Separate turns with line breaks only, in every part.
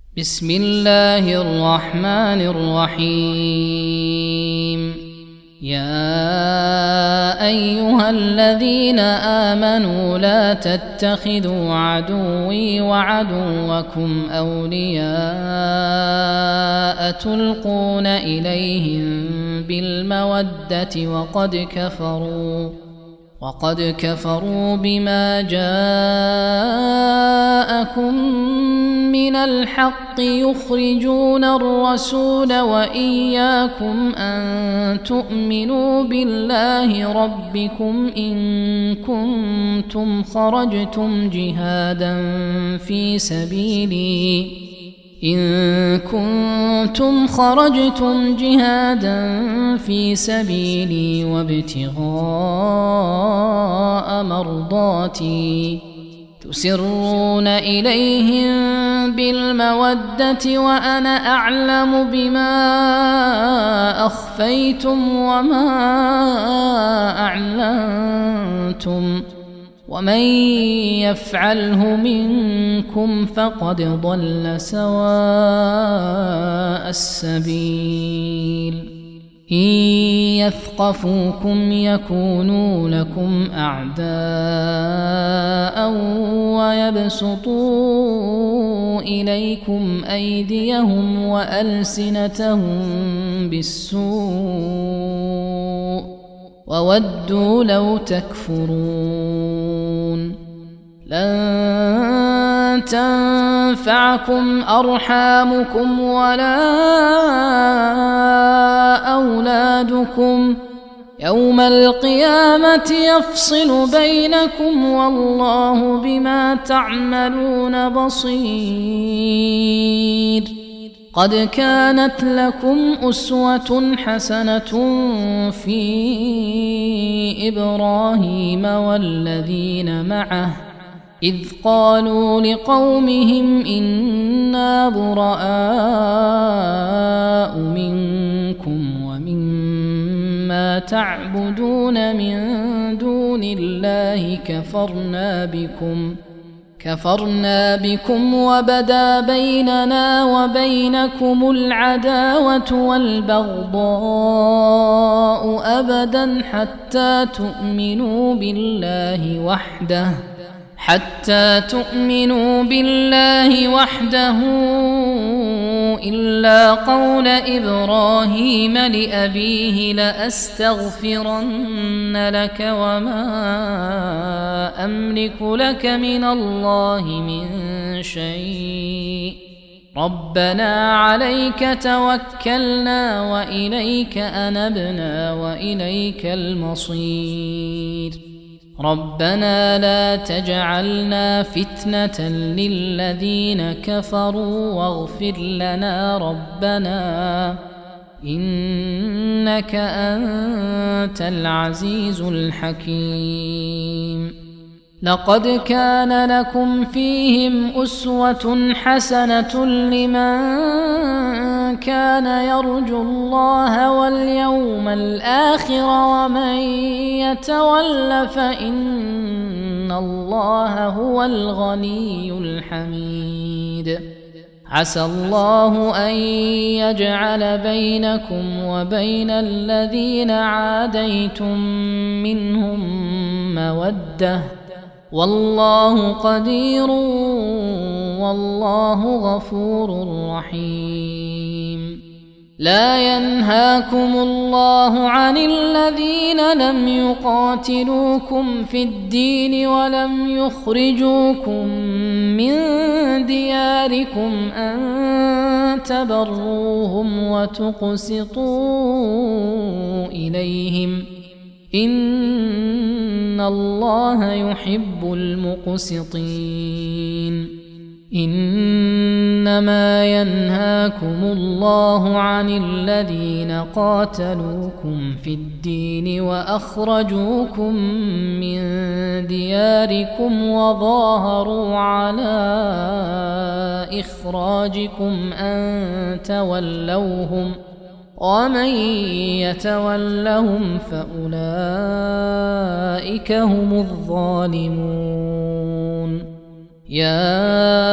بسم الله الرحمن الرحيم. يا أيها الذين آمنوا لا تتخذوا عدوي وعدوكم أولياء تلقون إليهم بالمودة وقد كفروا بما جاءكم من الحق يخرجون الرسول وإياكم أن تؤمنوا بالله ربكم إن كنتم خرجتم جهادا في سبيلي وابتغاء مرضاتي تسرون إليهم بالمودة وأنا أعلم بما أخفيتم وما أعلنتم ومن يفعله منكم فقد ضل سواء السبيل. إن يثقفوكم يكونوا لكم أعداء ويبسطوا إليكم أيديهم وألسنتهم بالسوء وودوا لو تكفرون. لن تنفعكم أرحامكم ولا أولادكم يوم القيامة يفصل بينكم والله بما تعملون بصير. قد كانت لكم أسوة حسنة في إبراهيم والذين معه إذ قالوا لقومهم إنا براء منكم ومما تعبدون من دون الله كفرنا بكم وبدا بيننا وبينكم العداوة والبغضاء أبدا حتى تؤمنوا بالله وحده إلا قول إبراهيم لأبيه لأستغفرن لك وما أملك لك من الله من شيء ربنا عليك توكلنا وإليك أنبنا وإليك المصير. ربنا لا تجعلنا فتنة للذين كفروا واغفر لنا ربنا إنك أنت العزيز الحكيم. لقد كان لكم فيهم أسوة حسنة لمن كان يرجو الله واليوم الآخر ومن يتول فإن الله هو الغني الحميد. عسى الله أن يجعل بينكم وبين الذين عاديتم منهم مودة والله قدير والله غفور رحيم. لا ينهاكم الله عن الذين لم يقاتلوكم في الدين ولم يخرجوكم من دياركم أن تبروهم وتقسطوا إليهم إن الله يحب المقسطين. إنما ينهاكم الله عن الذين قاتلوكم في الدين وأخرجوكم من دياركم وظاهروا على إخراجكم أن تولوهم ومن يتولهم فأولئك هم الظالمون. يا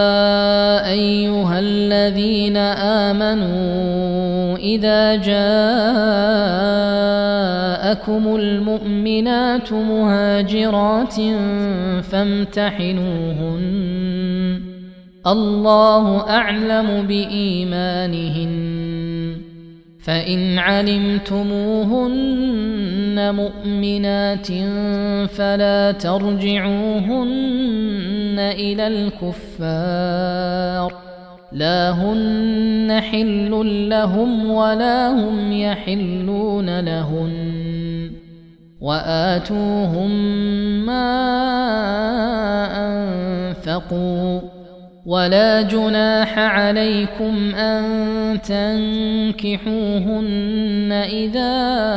أيها الذين آمنوا إذا جاءكم المؤمنات مهاجرات فامتحنوهن الله أعلم بإيمانهن فإن علمتموهن مؤمنات فلا ترجعوهن إلى الكفار لا هن حل لهم ولا هم يحلون لهن وآتوهم ما أنفقوا ولا جناح عليكم أن تنكحوهن إذا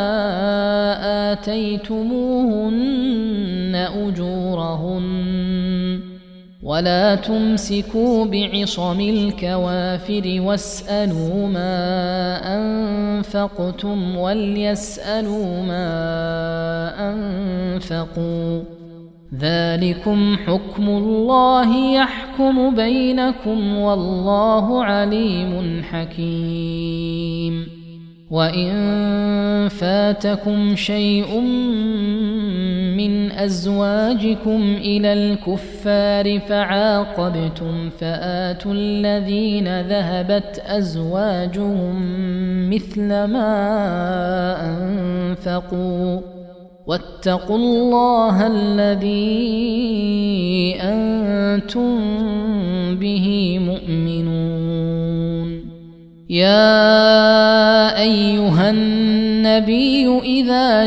آتيتموهن أجورهن ولا تمسكوا بعصم الكوافر واسألوا ما أنفقتم وليسألوا ما أنفقوا ذلكم حكم الله يحكم بينكم والله عليم حكيم وإن فاتكم شيء من أزواجكم إلى الكفار فعاقبتم فآتوا الذين ذهبت أزواجهم مثل ما أنفقوا واتقوا الله الذي أنتم به مؤمنون يا أيها النبي إذا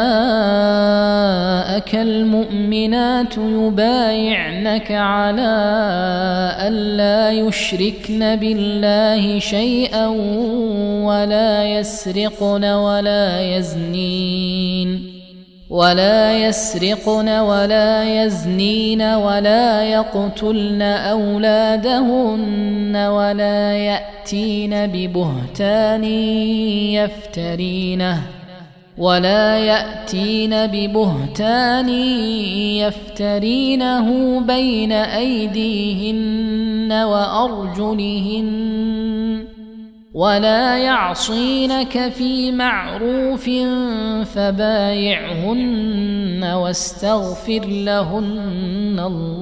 جاءك المؤمنات يبايعنك على ألا يشركن بالله شيئا ولا يسرقن ولا يزنين ولا يقتلن أولادهن ولا يأتين ببهتان يفترينه بين أيديهن وأرجلهن ولا يعصينك في معروف فبايعهن واستغفر لهن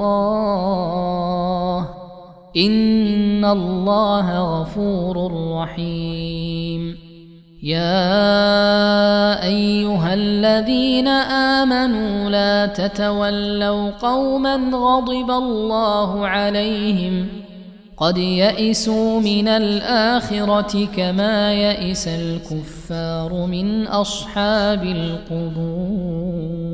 الله إن الله غفور رحيم يا أيها الذين آمنوا لا تتولوا قوما غضب الله عليهم قد يئسوا من الآخرة كما يئس الكفار من أصحاب القبور